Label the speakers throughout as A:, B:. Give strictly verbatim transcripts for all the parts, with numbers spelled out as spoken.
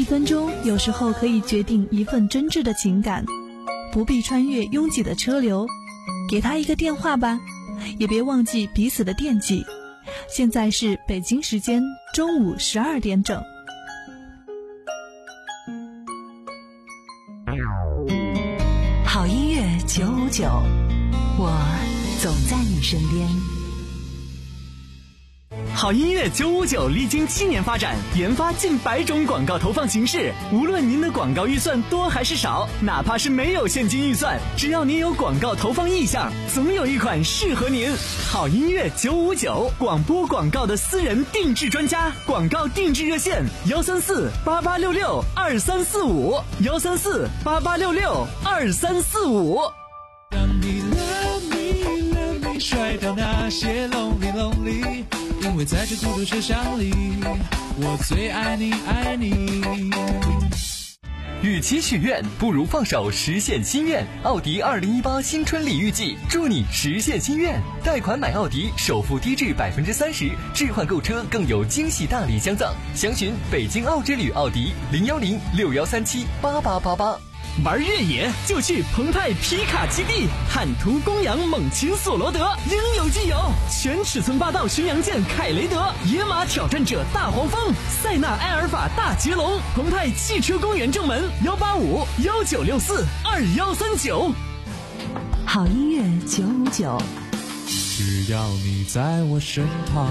A: 分钟有时候可以决定一份真挚的情感，不必穿越拥挤的车流，给他一个电话吧，也别忘记彼此的惦记。现在是北京时间中午十二点整。
B: 好音乐九五九，我总在你身边。
C: 好音乐九五九历经七年发展，研发近百种广告投放形式。无论您的广告预算多还是少，哪怕是没有现金预算，只要您有广告投放意向，总有一款适合您。好音乐九五九，广播广告的私人定制专家，广告定制热线幺三四八八六六二三四五幺三四八八六六二三四五。
D: 让你 love me love me 甩掉那些 lonely lonely，因为在这孤独车厢里，我最爱你爱你。
E: 与其许愿，不如放手实现心愿。奥迪二零一八新春礼遇季，祝你实现心愿。贷款买奥迪，首付低至百分之三十，置换购车更有惊喜大礼相赠。详询北京奥之旅奥迪零幺零六幺三七八八八八。
C: 玩越野就去澎湃皮卡基地，坦途公羊猛禽索罗德，应有尽有。全尺寸霸道巡洋舰凯雷德，野马挑战者大黄蜂，塞纳埃尔法大捷龙。澎湃汽车公园正门幺八五幺九六四二幺三九。
B: 好音乐九五九，
D: 只要你在我身旁。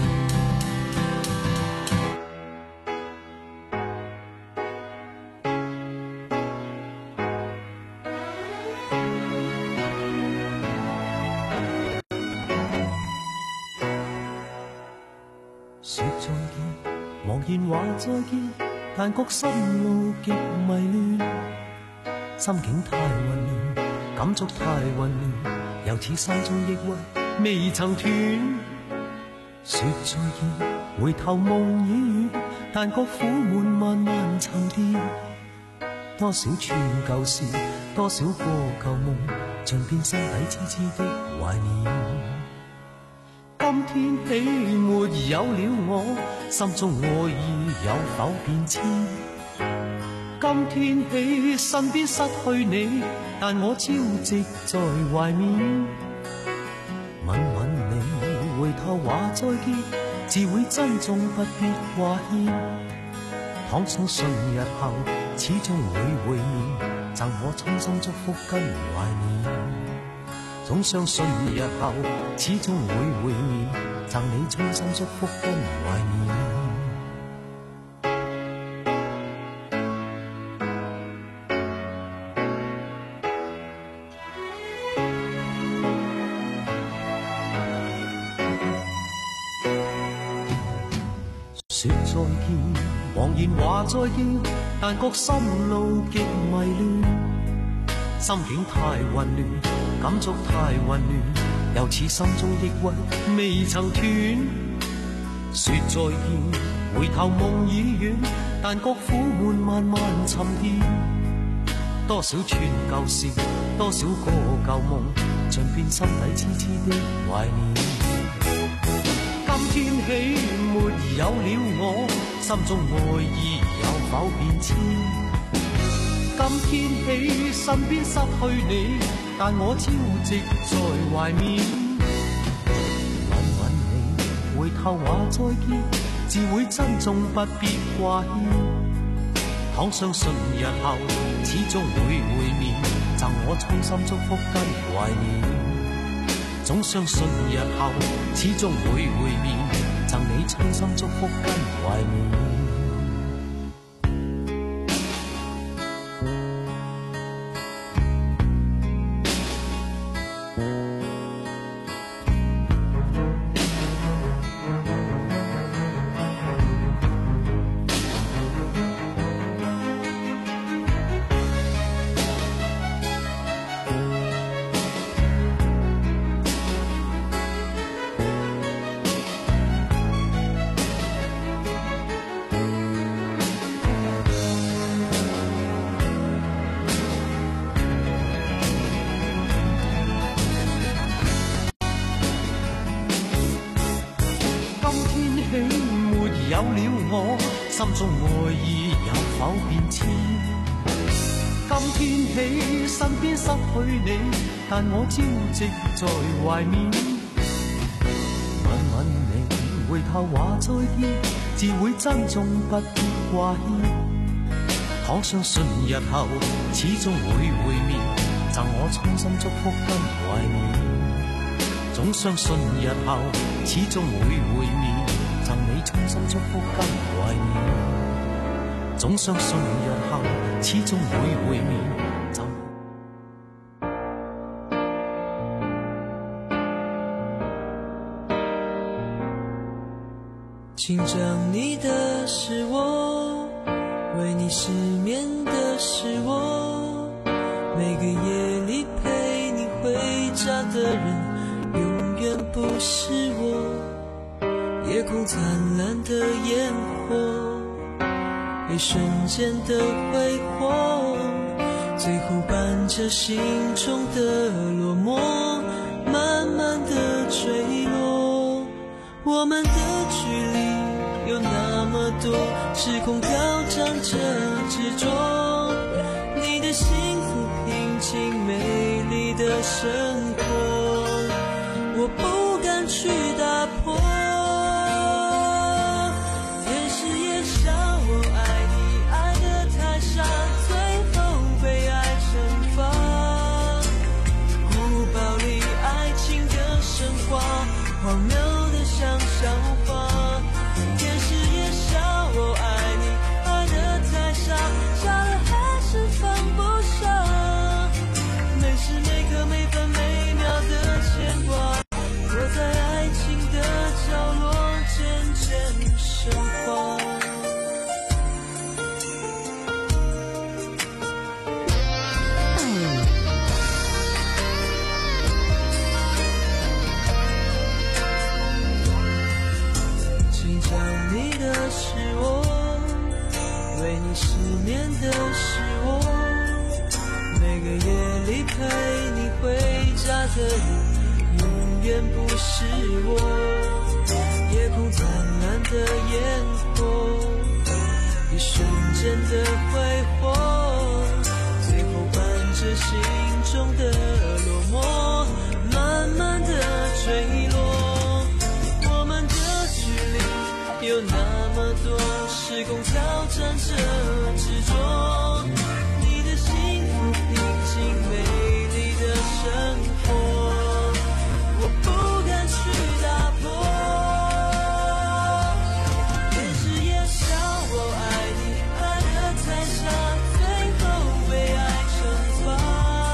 F: 說再見，茫然話再見，但覺心路極迷亂，心境太混亂，感觸太混亂，又似心中抑鬱未曾斷。說再見，回頭夢已遠，但覺苦悶慢慢沉澱，多少串舊事，多少個舊夢，盡變心底痴痴的懷念。今天起沒有了我，心中愛意有否變遷？今天起身邊失去你，但我朝夕在懷緬。吻吻你，回頭話再見，自會珍重不必掛牽。倘相信日後始終會會面，贈我衷心祝福跟懷念。總相信日後始終會會面，贈你衷心祝福跟懷念。說再見，茫然話再見，但覺心路極迷亂，心境太混亂，感觸太混亂，又似心中抑鬱未曾斷。說再見，回頭夢已遠，但覺苦悶慢慢沉澱。多少串舊事，多少個舊夢，盡變心底痴痴的懷念。今天起沒有了我，心中愛意有否變遷？今天起身邊失去你，但我朝夕在懷緬。吻吻你，回頭話再見，自會珍重不必掛牽。倘相信日後始終會會面，贈我衷心祝福跟懷念。總相信日後始終會會面，贈你衷心祝福跟懷念。 有了我，心中愛意有否變遷？今天起身邊失去你，但我朝夕在懷念。吻吻你，回頭話再見，自會珍重不必掛牽。倘相信日後始終會會面，贈我衷心祝福跟懷念。總相信日後始終會會面，贈你衷心祝福跟懷念。總相信日後始終會會面，贈
G: 紧张你的是我，为你失眠的是我，每个夜里陪你回家的人永远不是我。夜空灿烂的烟火，一瞬间的挥霍，最后伴着心中的落寞，慢慢的坠落。我们的距离有那么多，时空挑战着执着，你的幸福平静美丽的生活，我不敢去打破。天使也笑我爱你，爱得太傻，最后被爱惩罚。古堡里爱情的神话，荒谬的像笑话。天使也笑我爱你，爱得太傻，傻了还是放不下。每时每刻每分每秒的牵挂，躲在爱情的角落渐渐升华。紧张你的是我，为你失眠的是我，每个夜里陪你回家的人永远不是我。夜空灿烂的烟火，一瞬间的挥霍，最后伴着心中的落寞，慢慢的坠落。我们的距离有那么多，时空挑战着执着，你的幸福平静美丽的生活，我不敢去打破。天使也笑我爱你，爱得太傻，最后被爱惩罚。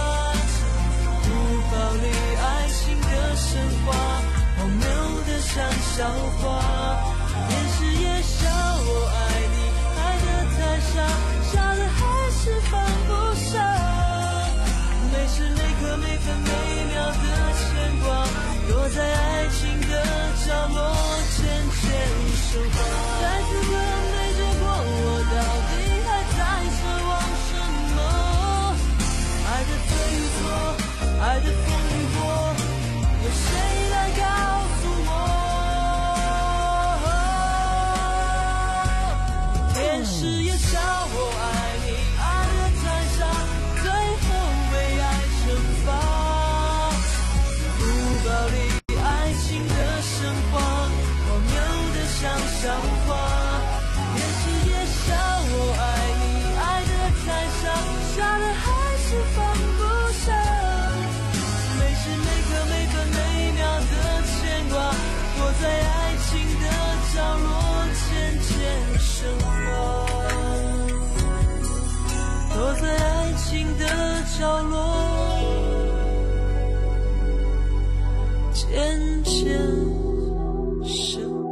G: 古堡里爱情的神话，荒谬的像笑话。天使也笑我爱你，爱得太傻，傻了还是放不下。每时每刻每分每秒的牵挂，躲在爱情的角落渐渐升华。在此刻对着过我，到底还在奢望什么？爱的对与错，爱的风与波，有谁来告诉我？天使也笑我爱你，爱得太傻，最后被爱惩罚。古堡里爱情的神话，荒谬的像笑话。天使也笑我爱你，爱得太傻，傻了还是放不下。每时每刻每分每秒的牵挂，躲在爱情的角落渐渐升华。躲在爱情的角落渐渐升华。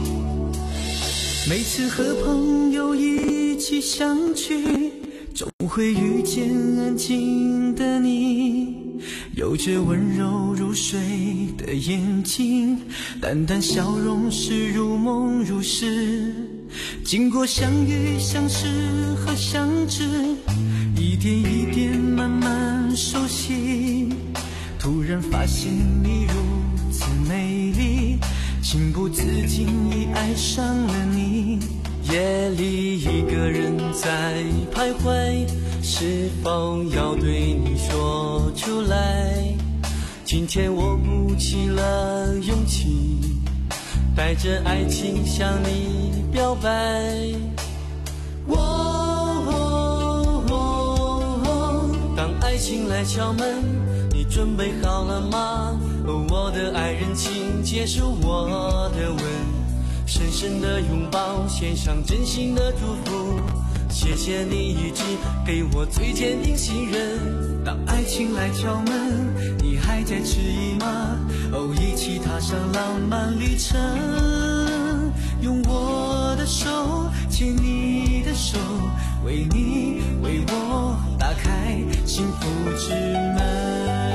F: 每次和朋友一起相聚，总会会遇见安静的你，有着温柔如水的眼睛，淡淡笑容是如梦如诗，经过相遇相识和相知，一点一点慢慢熟悉，突然发现你如此美丽，情不自禁已爱上了你。夜里一个人在徘徊，是否要对你说出来？今天我鼓起了勇气，带着爱情向你表白。哦哦哦哦，当爱情来敲门，你准备好了吗？哦，我的爱人，请接受我的吻，深深的拥抱，献上真心的祝福。谢谢你一直给我最坚定信任。当爱情来敲门，你还在迟疑吗？哦，一起踏上浪漫旅程，用我的手牵你的手，为你为我打开幸福之门。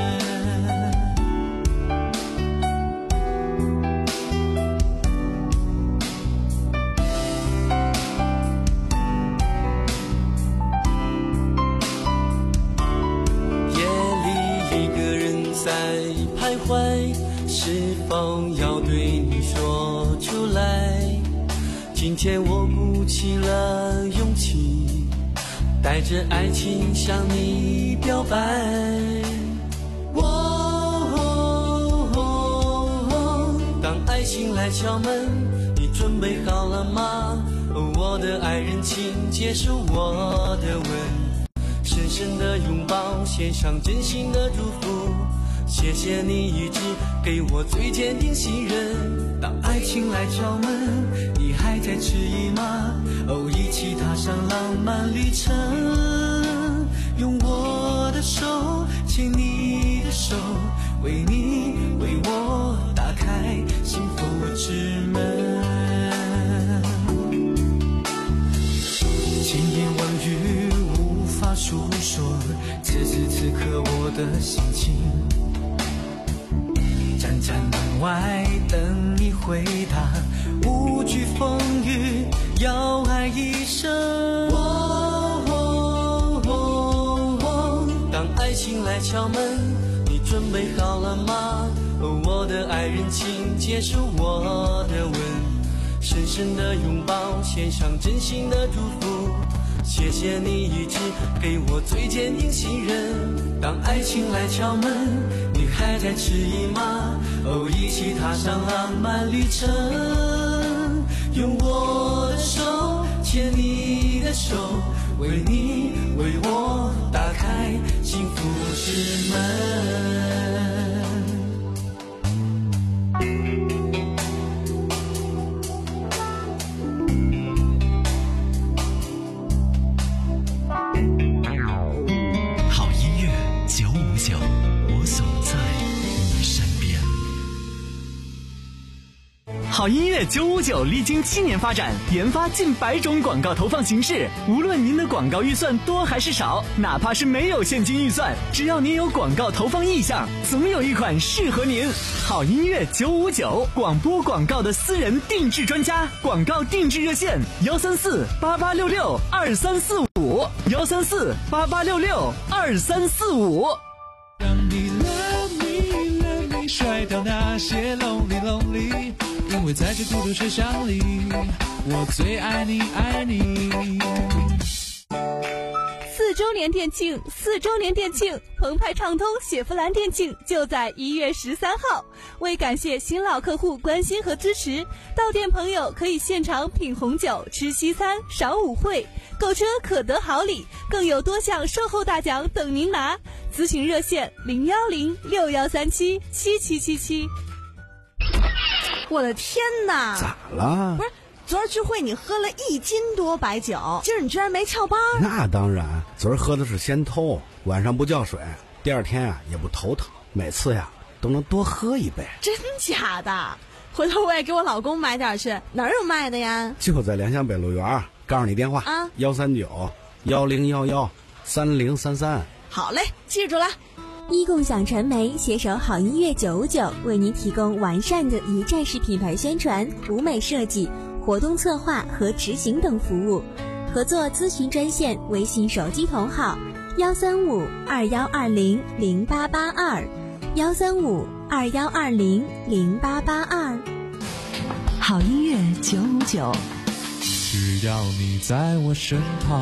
F: 在徘徊，是否要对你说出来？今天我鼓起了勇气，带着爱情向你表白。哦哦哦哦，当爱情来敲门，你准备好了吗？哦，我的爱人，请接受我的吻，深深的拥抱，献上真心的祝福。谢谢你一直给我最坚定信任。当爱情来敲门，你还在迟疑吗？哦，一起踏上浪漫旅程，用我的手牵你的手，为你为我打开幸福之门。千言万语无法诉说，此时此刻我的心情，站在门外等你回答，无惧风雨，要爱一生。哦哦哦哦，当爱情来敲门，你准备好了吗？哦，我的爱人，请接受我的吻，深深的拥抱，献上真心的祝福。谢谢你一直给我最坚定信任。当爱情来敲门，你还在迟疑吗？哦，一起踏上浪漫旅程，用我的手牵你的手，为你为我打开幸福之门。
C: 好音乐九五九历经七年发展，研发近百种广告投放形式。无论您的广告预算多还是少，哪怕是没有现金预算，只要您有广告投放意向，总有一款适合您。好音乐九五九，广播广告的私人定制专家，广告定制热线幺三四八八六六二三四五幺三四八八六六二三四五。
D: 让你 love me love me 甩掉那些 lonely lonely， 因为在这孤独车厢里，我最爱你爱你。
A: 四周年店庆，四周年店庆，澎湃畅通雪佛兰店庆就在一月十三号。为感谢新老客户关心和支持，到店朋友可以现场品红酒、吃西餐、赏舞会，购车可得好礼，更有多项售后大奖等您拿。咨询热线零幺零六幺三七七七七七。
H: 我的天哪！
I: 咋了？
H: 不是，昨儿聚会你喝了一斤多白酒，今儿你居然没翘班？
I: 那当然，昨儿喝的是仙偷，晚上不叫水，第二天啊也不头疼，每次呀都能多喝一杯。
H: 真假的？回头我也给我老公买点去，哪儿有卖的呀？
I: 就在良乡北路园，告诉你电话啊，幺三九幺零幺幺三零三三。
H: 好嘞，记住了。
J: 一共享传媒携手好音乐九五九，为您提供完善的一站式品牌宣传、舞美设计、活动策划和执行等服务。合作咨询专线：微信手机同号幺三五二幺二零零八八二，幺三五二幺二零零八八二。
B: 好音乐九五九，
D: 只要你在我身旁。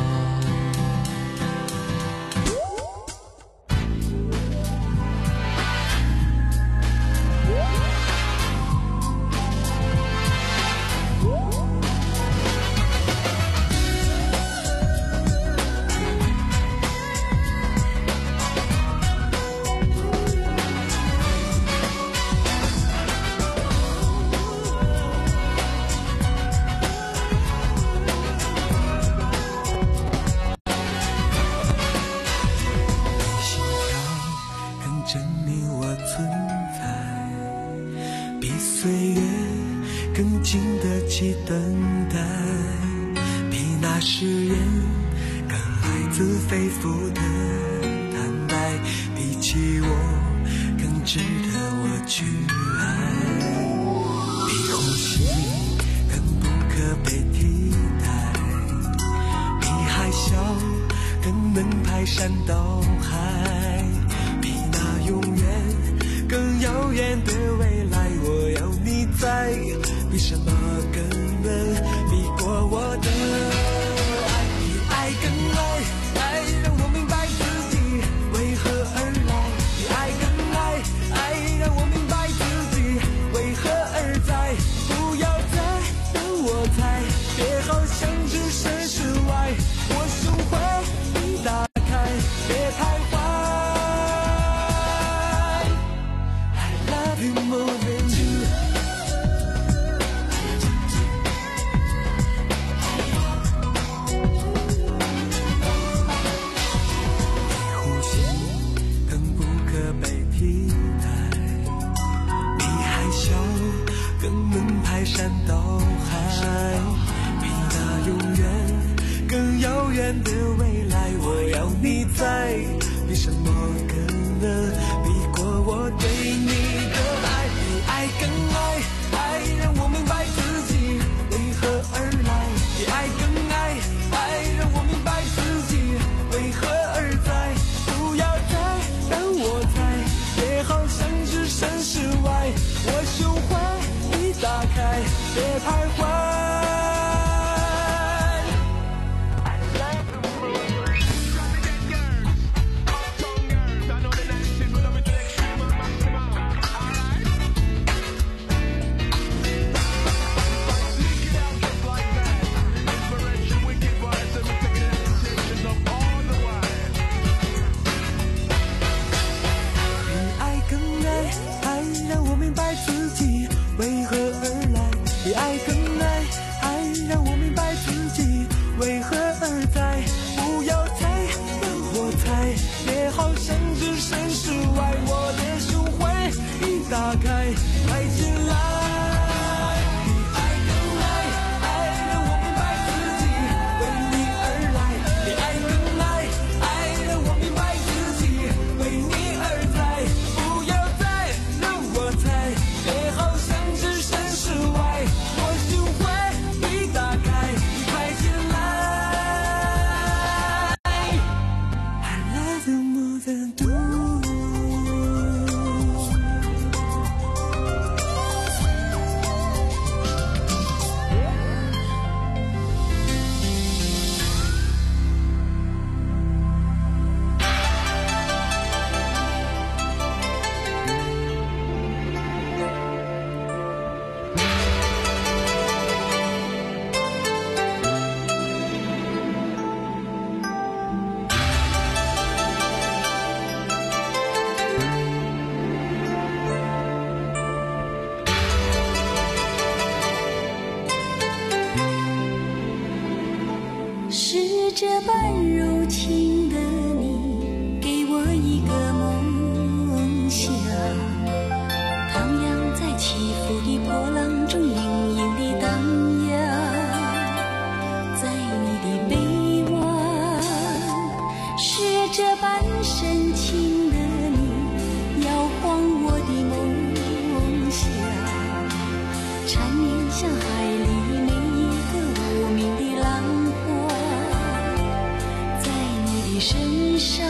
K: 深情的你，摇晃我的梦想，缠绵像海里每一个无名的浪花，在你的身上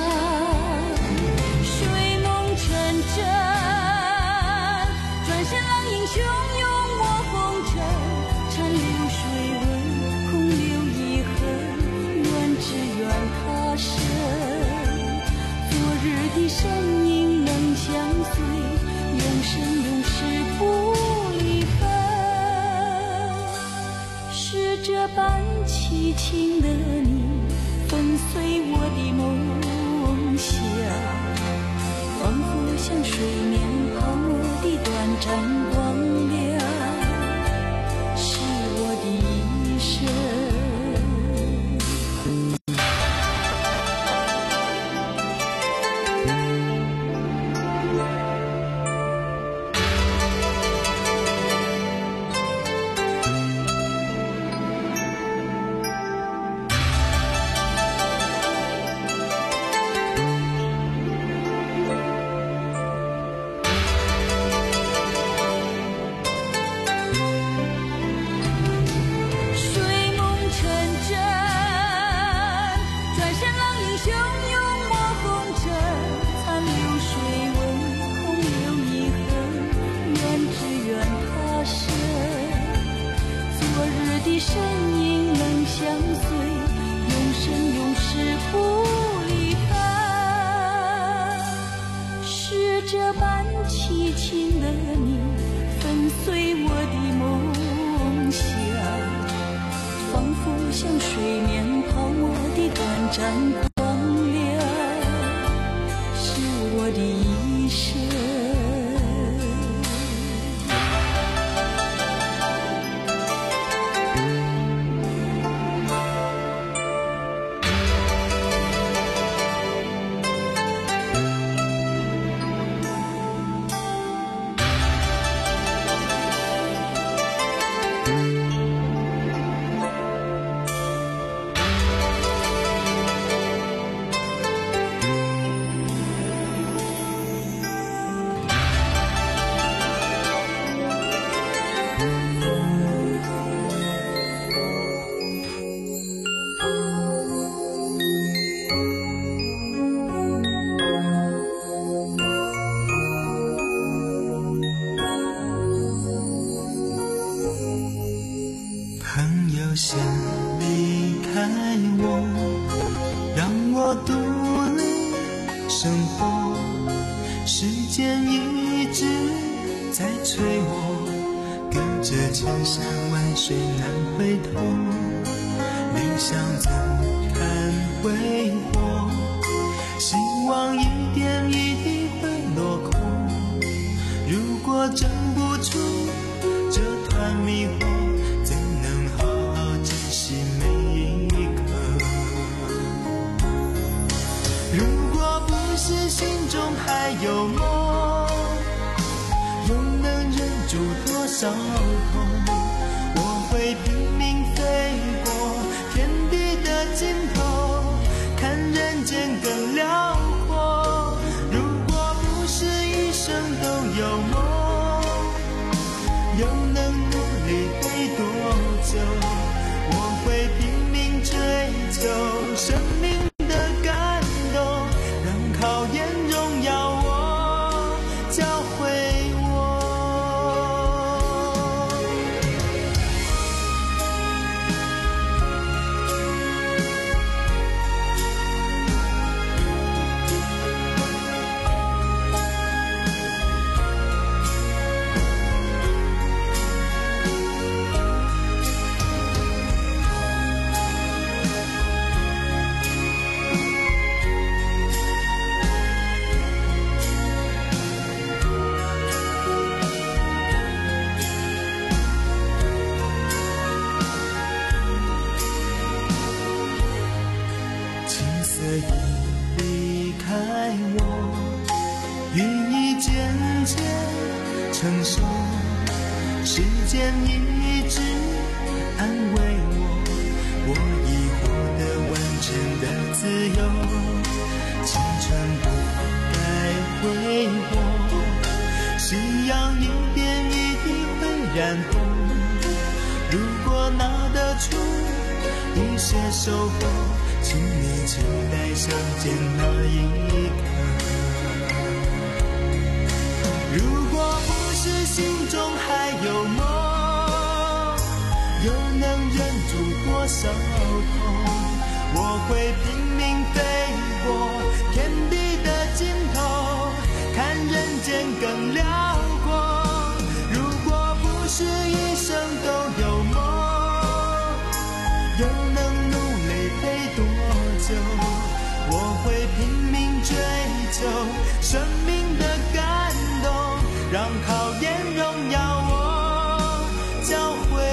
K: 睡梦成真，转身浪影汹涌我红尘，残留水纹空留遗恨，愿只愿他生，昨日的身影能相随，永生永世不离分，是这般凄情的你粉碎我的梦想，仿佛像水面泡沫的短暂光亮，是我的一生。凄情的你粉碎我的梦想，仿佛像水面泡沫的短暂光亮，是我的一生。
L: 先离开我，让我独立生活，时间一直在催我，隔着千山万水难回头，理想总看挥霍，希望一点一滴会落空，如果挣不出这团迷惑，是心中还有梦，又能忍住多少痛？我会拼命飞过天地的尽头，看人间更辽阔。如果不是一生都有梦，又能努力飞多久？我会拼命追求生命考验荣耀我，教会我。承受，时间一直安慰我，我已获得完整的自由，青春染红。如果拿得出一些收获，请你期待相见那一刻。如果不是心中还有梦，又能忍住多少痛？我会拼命飞过天地的尽头，看人间更辽国。如果不是一生都有梦，又能努力陪多久？我会拼命追求生命的感动，让考验荣耀我，教会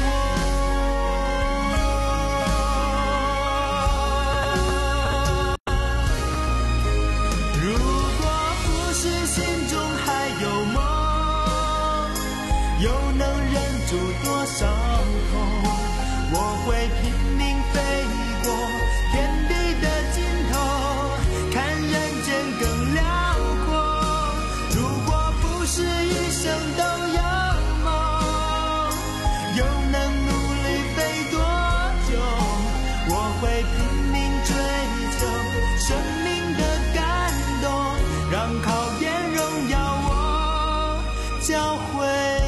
L: 多少痛，我会拼命飞过天地的尽头，看人间更辽阔。如果不是一生都有梦，又能努力飞多久？我会拼命追求生命的感动，让考验荣耀我，教会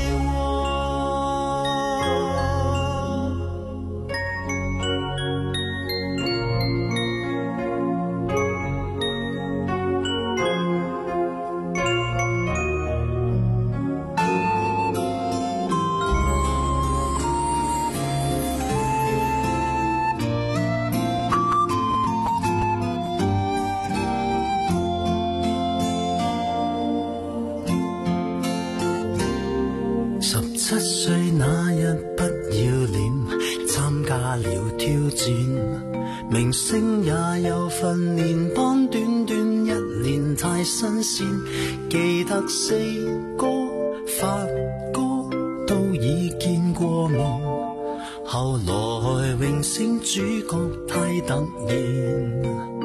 L: 明星也有訓練班，短短一年太新鮮。記得四哥發哥都已見過面，後來榮升主角太突然。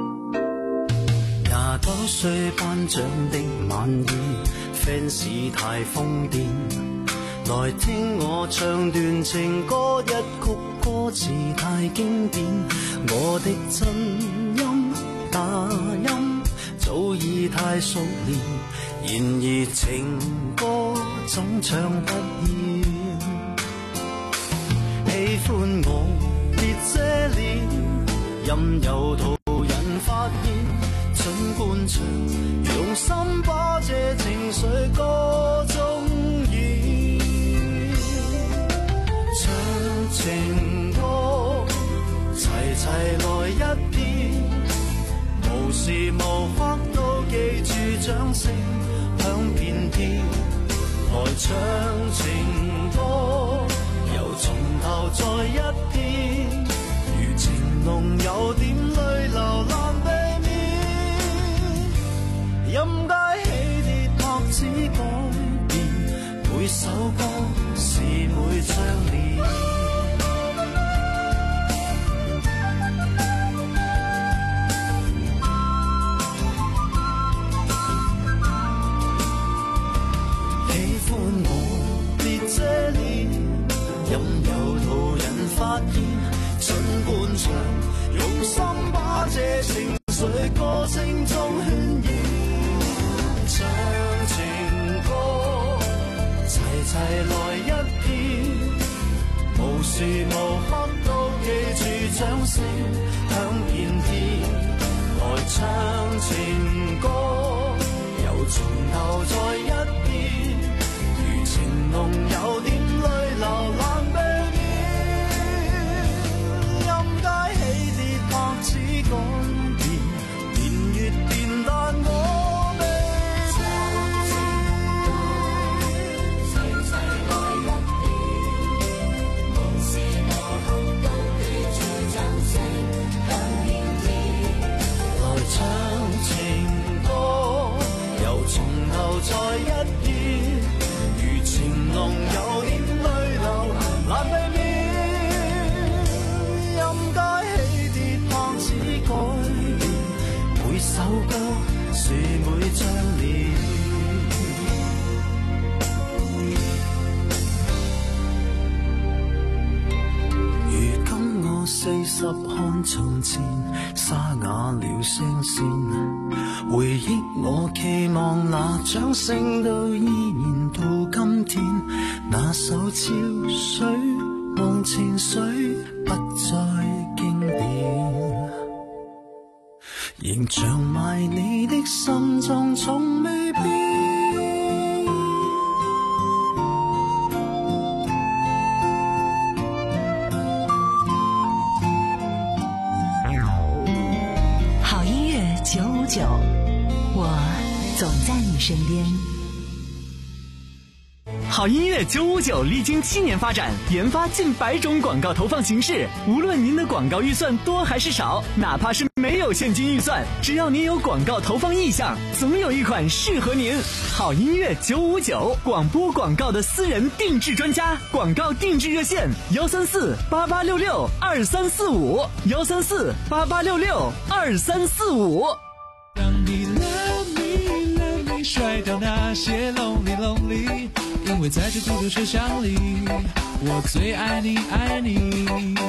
L: 廿九歲頒獎的晚宴 ，fans 太瘋癲，來聽我唱段情歌一曲。歌詞太經典，我的真音假音早已太熟練，然而情歌總唱不厭。喜歡我別遮臉，任由途人發現，儘管唱，用心把這情緒歌中演，唱情歌齊齊來一遍，無時無刻都記住掌聲響遍天，來唱情歌又從頭再一遍，如情濃有點淚流難避免，任街起跌拍子改變，每首歌是每張臉。任由途人發現，儘管唱，用心把這情緒歌聲中渲染，唱情歌齊齊來一遍，無時無刻都記住掌聲響遍天，來唱情歌又從頭再一遍，如情濃有點淚流難避免，任街起跌拍子改變，年月變但我未變，齊齊來一遍，無時無刻都記住掌聲響遍天，來唱情歌又從頭再一遍，如情濃有點淚流難避免，任街起跌拍子改變，每首歌是每張臉。
F: 拾看從前，沙啞了聲線，回憶我期望那掌聲都依然到今天，那首潮水忘情水不再經典，仍像埋你的心臟從未變。
B: 九五九，我总在你身边。
C: 好音乐九五九历经七年发展，研发近百种广告投放形式。无论您的广告预算多还是少，哪怕是没有现金预算，只要您有广告投放意向，总有一款适合您。好音乐九五九，广播广告的私人定制专家，广告定制热线：幺三四八八六六二三四五，幺三四八八六六二三四五。
D: 让你 love me love me 甩掉那些 lonely lonely， 因为在这孤独车厢里，我最爱你爱你。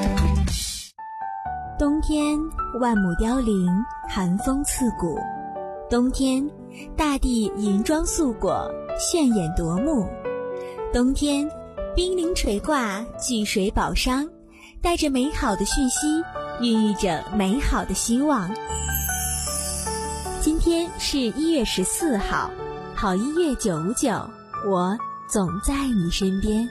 J: 冬天万亩凋零，寒风刺骨。冬天大地银装素裹，炫眼夺目。冬天冰凌垂挂，巨水宝商，带着美好的讯息，孕育着美好的希望。今天是一月十四号，好音乐九五九，我总在你身边。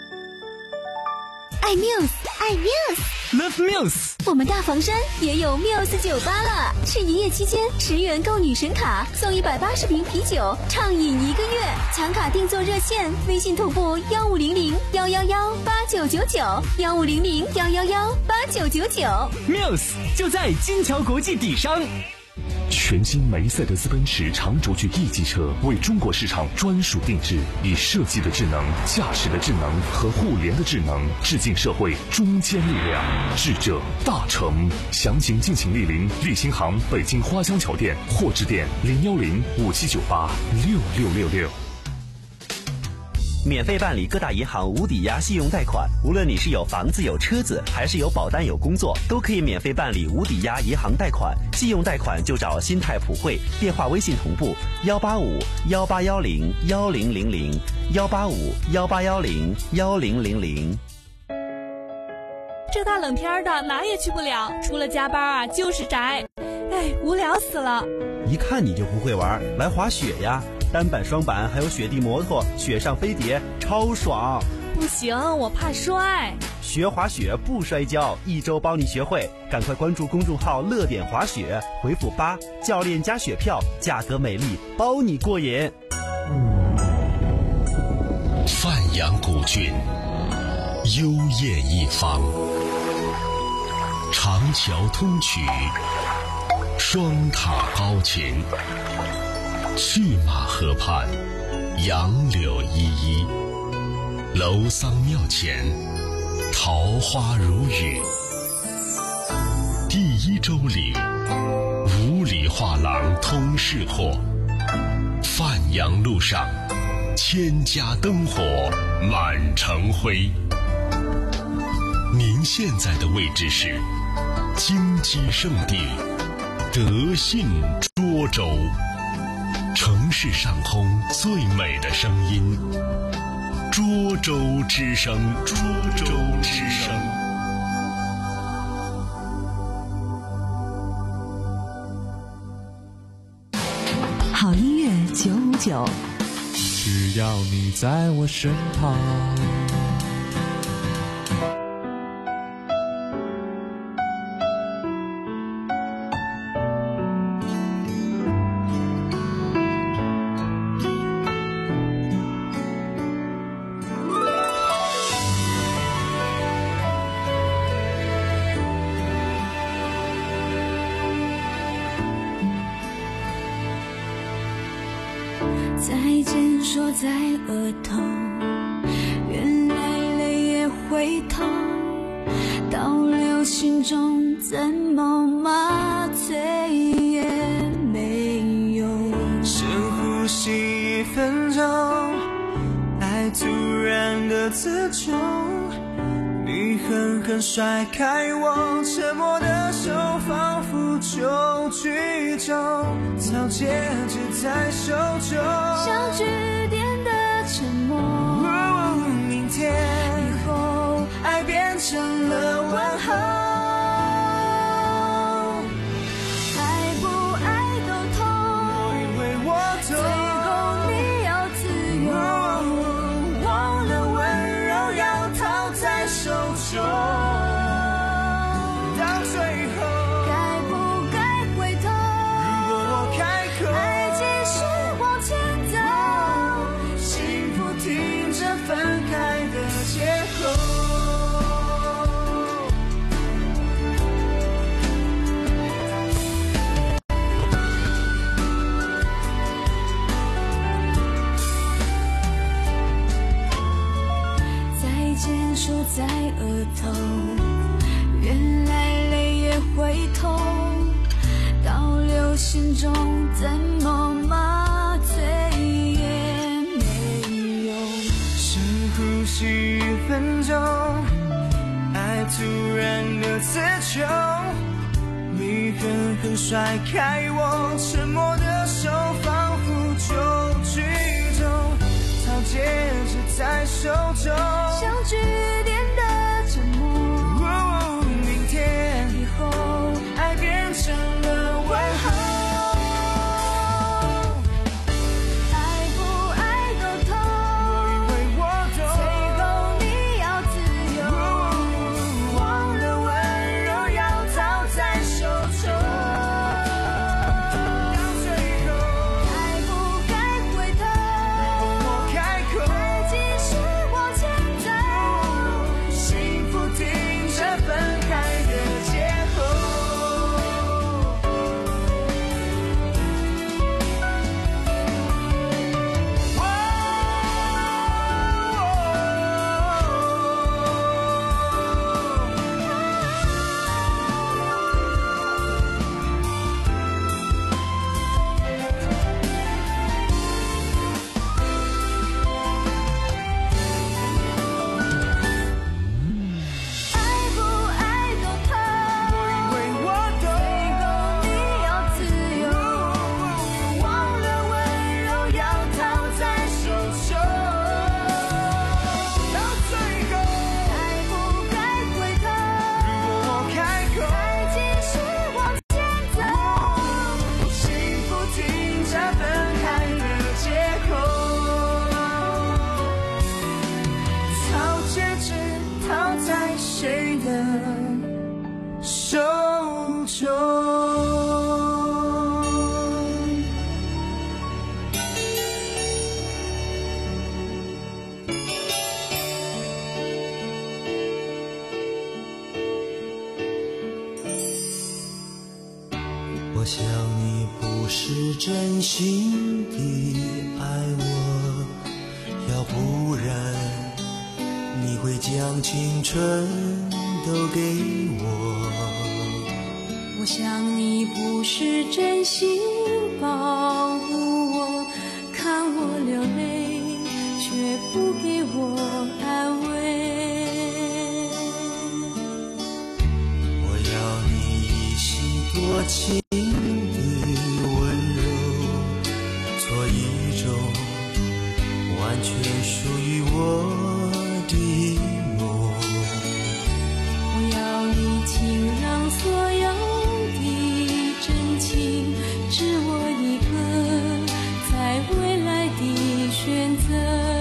M: 爱 Muse， 爱 Muse，Love
C: Muse。
M: 我们大房山也有 Muse 酒吧了，是营业期间十元购女神卡送一百八十瓶啤酒，畅饮一个月。抢卡订座热线：微信同步幺五零零幺幺幺八九九九，幺五零零幺幺幺八九九九。
C: Muse 就在金桥国际底商。
N: 全新梅赛德斯奔驰长轴距 E 级车为中国市场专属定制，以设计的智能、驾驶的智能和互联的智能，致敬社会中坚力量，智者大成。详情敬请莅临立新行北京花江桥店或致电零幺零五七九八六六六六。
O: 免费办理各大银行无抵押信用贷款，无论你是有房子有车子，还是有保单有工作，都可以免费办理无抵押银行贷款。信用贷款就找新泰普惠，电话微信同步幺八五幺八幺零幺零零零幺八五幺八幺零幺零零零。
A: 这大冷天的哪也去不了，除了加班啊就是宅，哎，无聊死了。
O: 一看你就不会玩，来滑雪呀！单板、双板还有雪地摩托、雪上飞碟，超爽！
A: 不行，我怕摔。
O: 学滑雪不摔跤，一周帮你学会。赶快关注公众号“乐点滑雪”，回复八，教练加雪票，价格美丽，包你过瘾。
P: 范阳古郡，幽咽一方，长桥通衢，双塔高擎。去马河畔，杨柳依依，楼桑庙前，桃花如雨。第一周里，五里画廊通市货，范阳路上，千家灯火满城辉。您现在的位置是金鸡圣地德信涿州。城市上空最美的声音，涿州之声，涿州之声。
B: 好音乐九五九，
D: 只要你在我身旁。
K: 再见说在额头，原来泪也会痛，倒流心中怎么麻醉也没用。
L: 深呼吸一分钟，爱突然的刺痛，你
G: 狠狠甩开我，沉默的手仿佛就剧终，草戒指在手中，
K: 像句点的沉默。
G: 哦，明天以后，爱变成了问候。
K: 爱不爱都痛，
G: 因为我懂，
K: 最后你要自由。
G: 哦，忘了温柔要掏在手中。到最后，
K: 该不该回头？
G: 如果我开口，
K: 爱继续往前走，
G: 幸福停着分开的借口。
K: 再见手在额头，原来泪也会痛，倒流心中怎么麻醉也没用。
G: 深呼吸一分钟，爱突然的词穷，你狠狠甩开我，沉默的手仿佛就剧终，草戒指在手中，
K: 像句点的沉默。
G: 哦，明天以后，爱变成了问候。
K: 爱不爱都痛，
G: 因为我懂，
K: 最后你要自由。
G: 哦，忘了温柔要掏在手中。到最后，
K: 该不该回头？
G: 如果我开口，
K: 爱继续往前走，
G: 幸福停着分开的借口。
K: 爱不爱都痛，
G: 因为我懂，
K: 最后你要自由。
G: 忘了温柔要掏在手中。到最后，
K: 该不该回头？
G: 如果我开口，
K: 爱继续往前走，
G: 幸福停着分开的借口。草戒指套在谁的手中？
F: 我想你不是真心的爱我，要不然你会将青春都给我。
K: 我想你不是真心保护我，看我流泪，却不给我安慰。
F: 我要你一心多情的温柔，做一种完全属于我的梦。
K: 我要你倾让所有的真情，只我一个在未来的选择。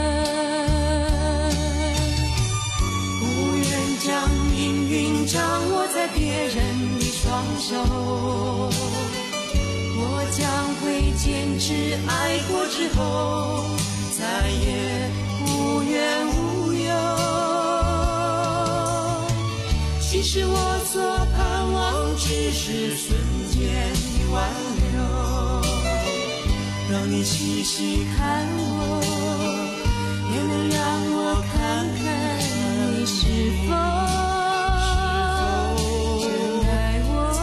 F: 不愿将命运掌握在别人的双手，我将会坚持，爱过之后再也无怨无忧。其实我所盼望只是瞬间的温柔，让你细细看我，也能让我看看你是否真爱我。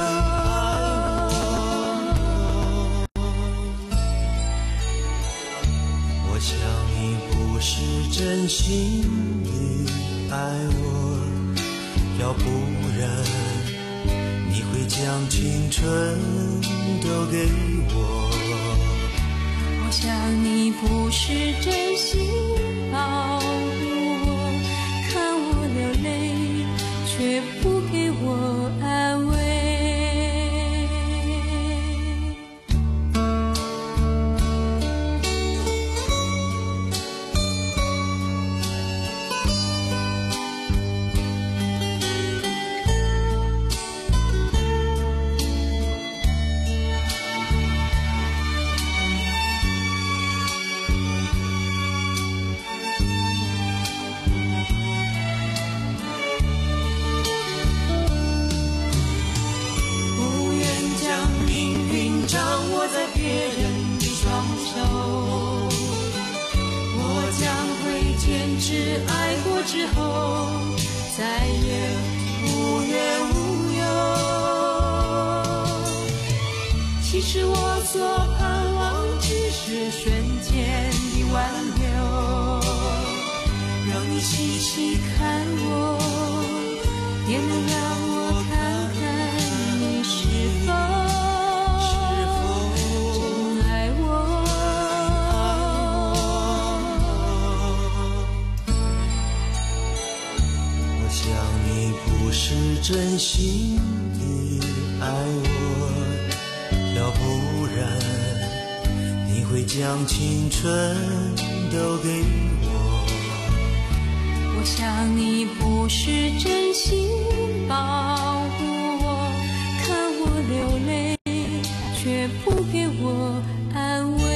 F: 我想你不是真心的爱我， 要不然你会将青春都给我。
K: 我想你不是真心保护我，看我流泪却不给我安慰。之后再也无怨无忧。其实我所盼望只是瞬间的挽留，让你细细看我，也能让我看看你是否
F: 是真心的爱我，要不然你会将青春都给我。
K: 我想你不是真心保护我，看我流泪却不给我安慰。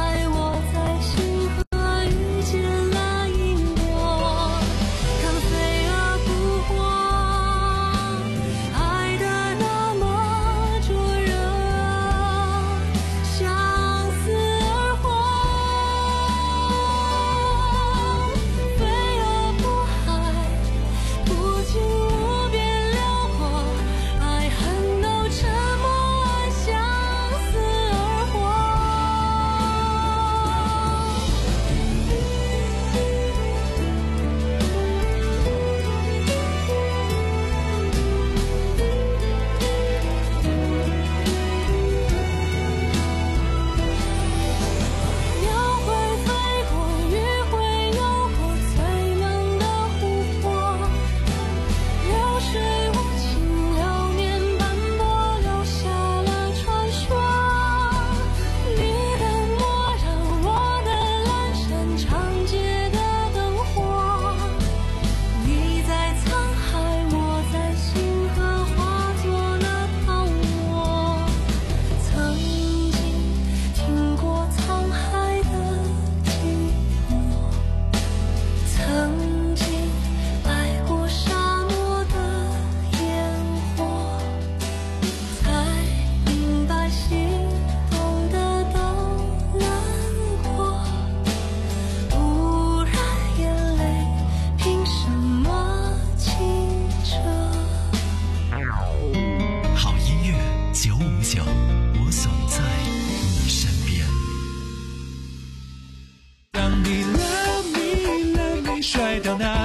K: 看飞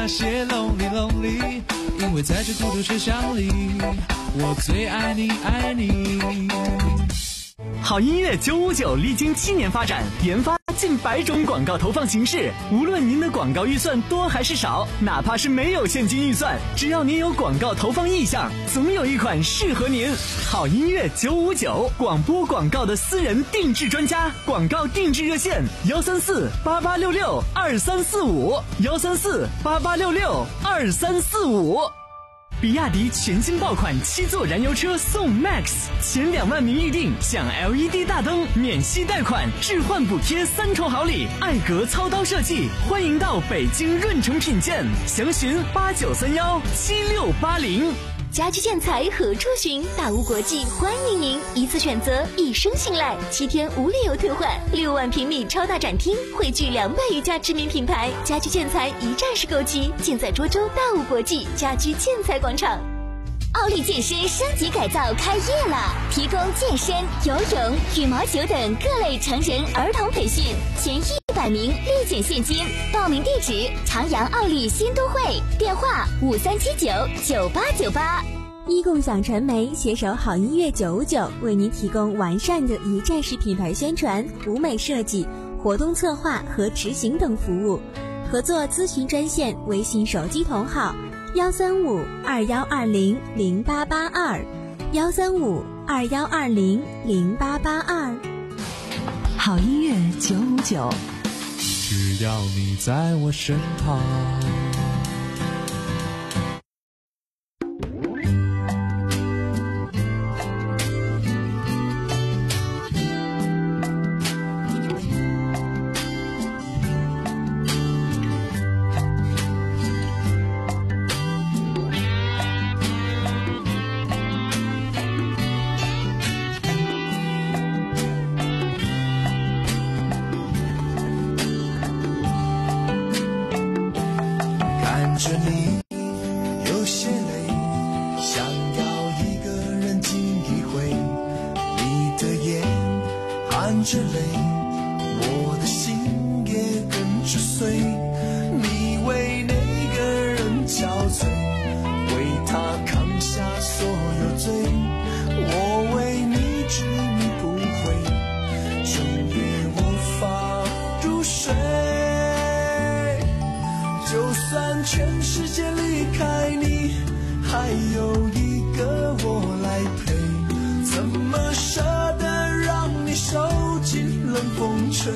D: 些 lonely lonely， 因为在这孤独车厢里，我最爱你爱你。
C: 好音乐九五九历经七年发展，研发近百种广告投放形式。无论您的广告预算多还是少，哪怕是没有现金预算，只要您有广告投放意向，总有一款适合您。好音乐九五九，广播广告的私人定制专家，广告定制热线：幺三四八八六六二三四五，幺三四八八六六二三四五。比亚迪全新爆款七座燃油车送 Max， 前两万名预定享 L E D 大灯、免息贷款、置换补贴三重好礼，艾格操刀设计，欢迎到北京润城品鉴，详询八九三幺七六八零。
M: 家居建材何处寻？大屋国际欢迎您，一次选择，一生信赖，七天无理由退换，六万平米超大展厅，汇聚两百余家知名品牌，家居建材一站式购齐，尽在涿州大屋国际家居建材广场。奥利健身升级改造开业了，提供健身、游泳、羽毛球等各类成人儿童培训，前一百名立减现金。报名地址：长阳奥利新都会，电话五三七九九八九八。
J: 一共享传媒携手好音乐九五九，为您提供完善的一站式品牌宣传、舞美设计、活动策划和执行等服务。合作咨询专线：微信手机同号幺三五二幺二零零八八二，幺三五二幺二零零八八二。
B: 好音乐九五九，
D: 只要你在我身旁。
L: 着你有些累，想要一个人静一回，你的眼含着泪，我的心也跟着碎，你为那个人憔悴，为他扛下所有罪，我为你执迷不悔，终夜无法入睡。就算全世界离开你，还有一个我来陪，怎么舍得让你受尽冷风吹？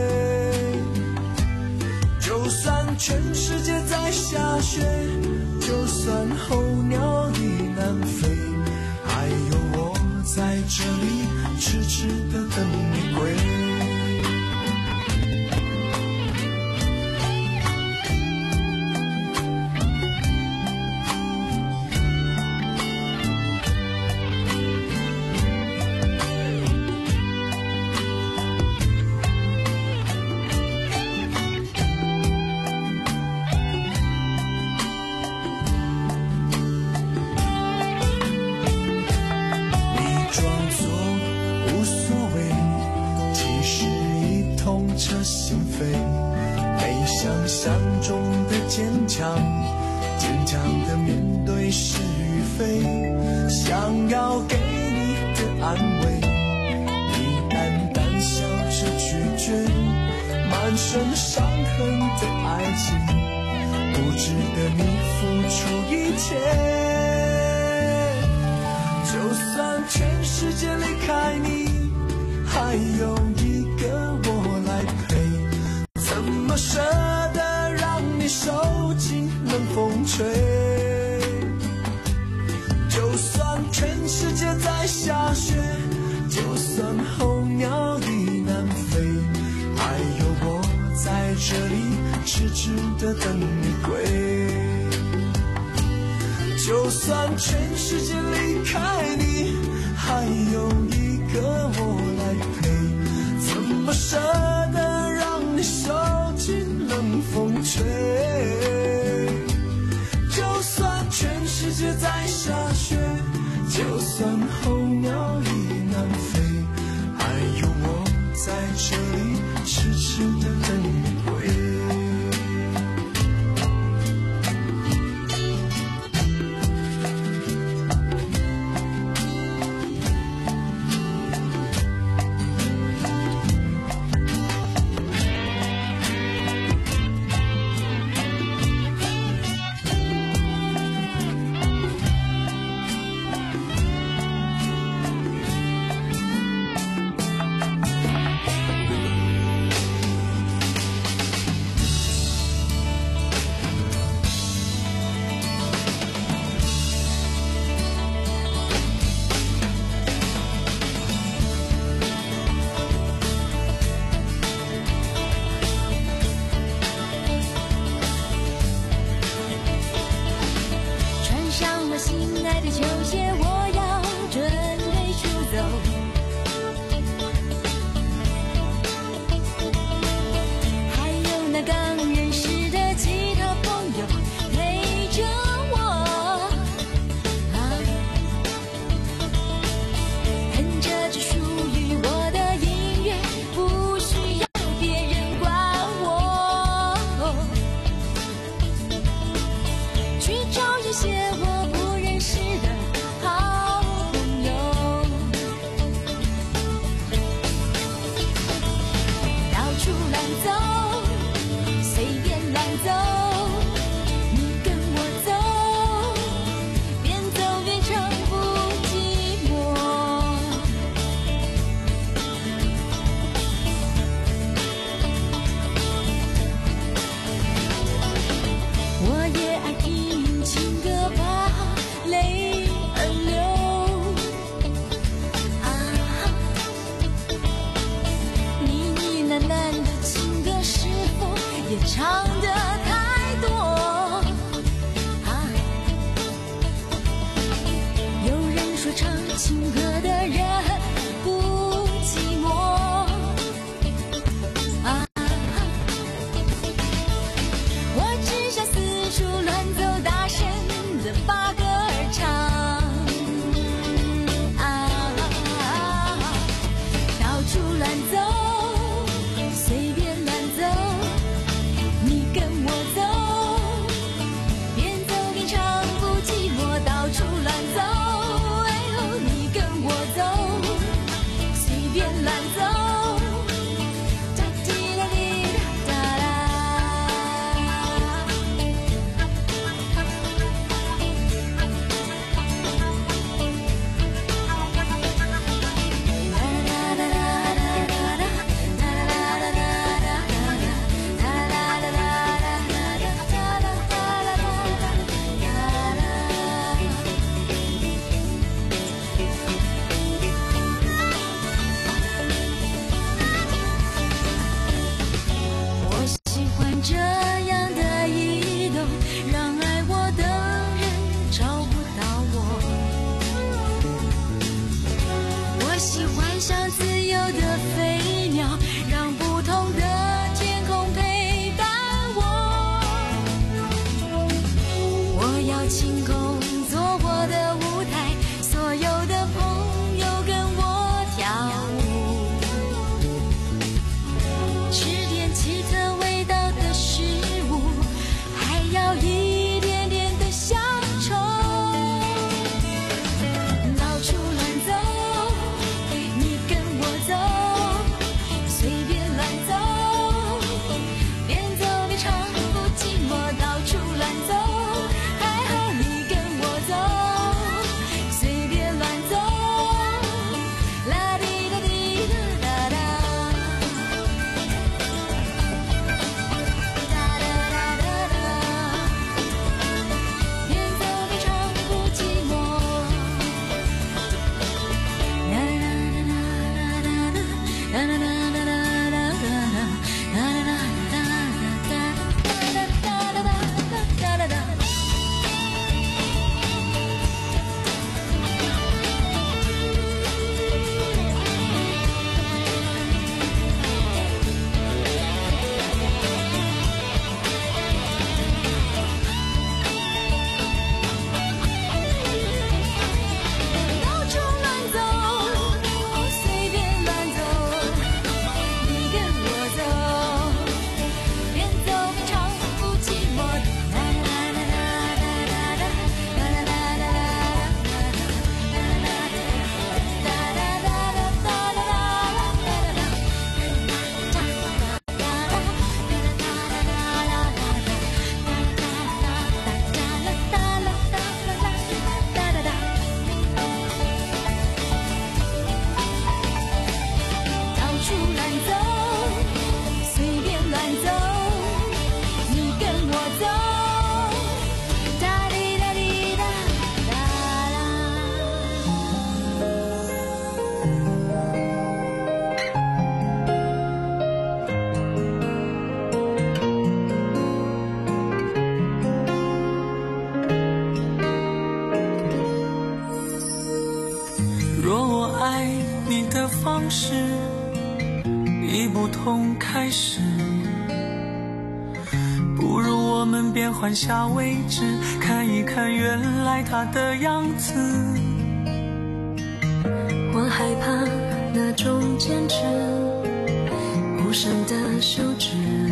L: 就算全世界在下雪，就算候鸟已南飞，还有我在这里痴痴地等你归。彻心扉，没想象中的坚强，坚强的面对是与非，想要给你的安慰，你淡淡笑着拒绝，满身伤痕的爱情，不值得你付出一切。就算全世界离开你，还有一个我来陪，怎么舍得让你受尽冷风吹？就算全世界在下雪，就算候鸟已南飞，还有我在这里痴痴地等你归。就算全世界离开你，还有一个我来陪，怎么舍得让你受尽冷风吹？就算全世界在下雪，就算候鸟已南飞，还有我在这里痴痴地等你归。
K: 的球鞋我要准备出走，还有那刚认识的其他朋友陪着我，啊，哼着只属于我的音乐，不需要别人管我，去找一些我不认识的好朋友，到处乱走，随便乱走，你跟我走，边走边唱不寂寞。我也爱听情歌把泪儿流，啊，呢呢喃喃的情歌是否也唱得太多？啊，有人说唱情歌的人不寂寞，啊，我只想四处乱走，大声的把歌儿唱，啊，到处乱走，随便乱走，你跟
G: 式，已不同开始，不如我们变换下位置，看一看原来它的样子。
K: 我害怕那种坚持，无声的休止，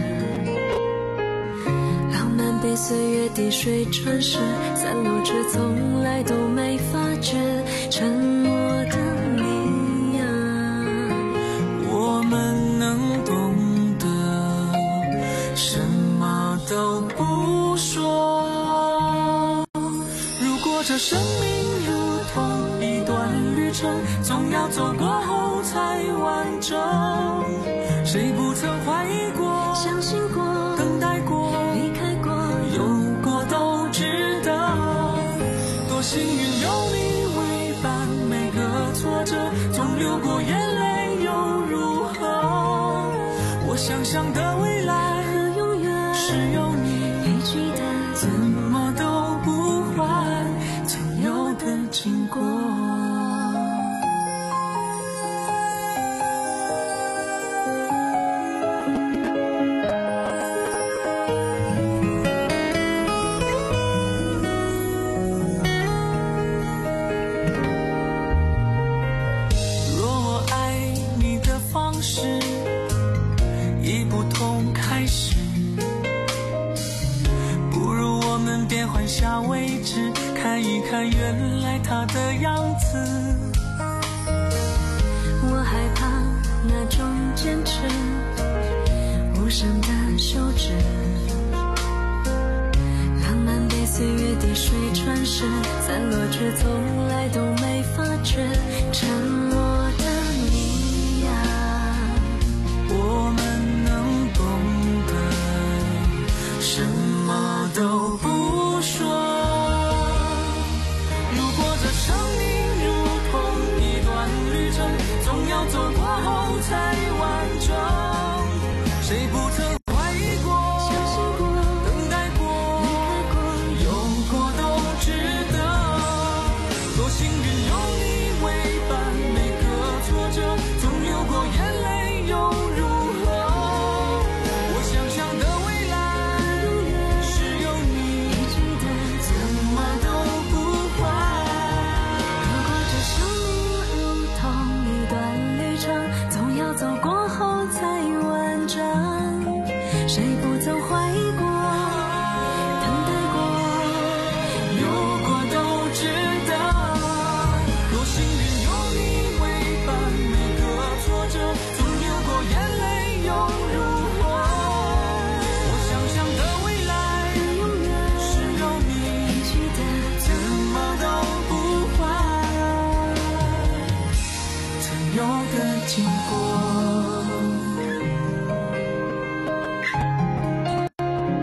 K: 浪漫被岁月滴水穿石，散落却从来都没发觉。沉默的你呀，
G: 我们能懂得，什么都不说。如果这生命如同一段旅程，总要走过后才完整。谁不曾怀疑过，
K: 相信过，
G: 等待过，
K: 离开过，
G: 有过都值得。多幸运有你为伴，每个挫折总流过眼泪又如何？我想象的未来
K: 和永远
G: 是有你
K: 陪记得，
G: 怎么都不换曾有的经过。已不同开始，不如我们变换下位置，看一看原来它的样子。
K: 我害怕那种坚持，无声的休止，浪漫被岁月滴水穿石，散落却从来都没发觉。沉默的你呀，
G: 我们能懂得，什么都不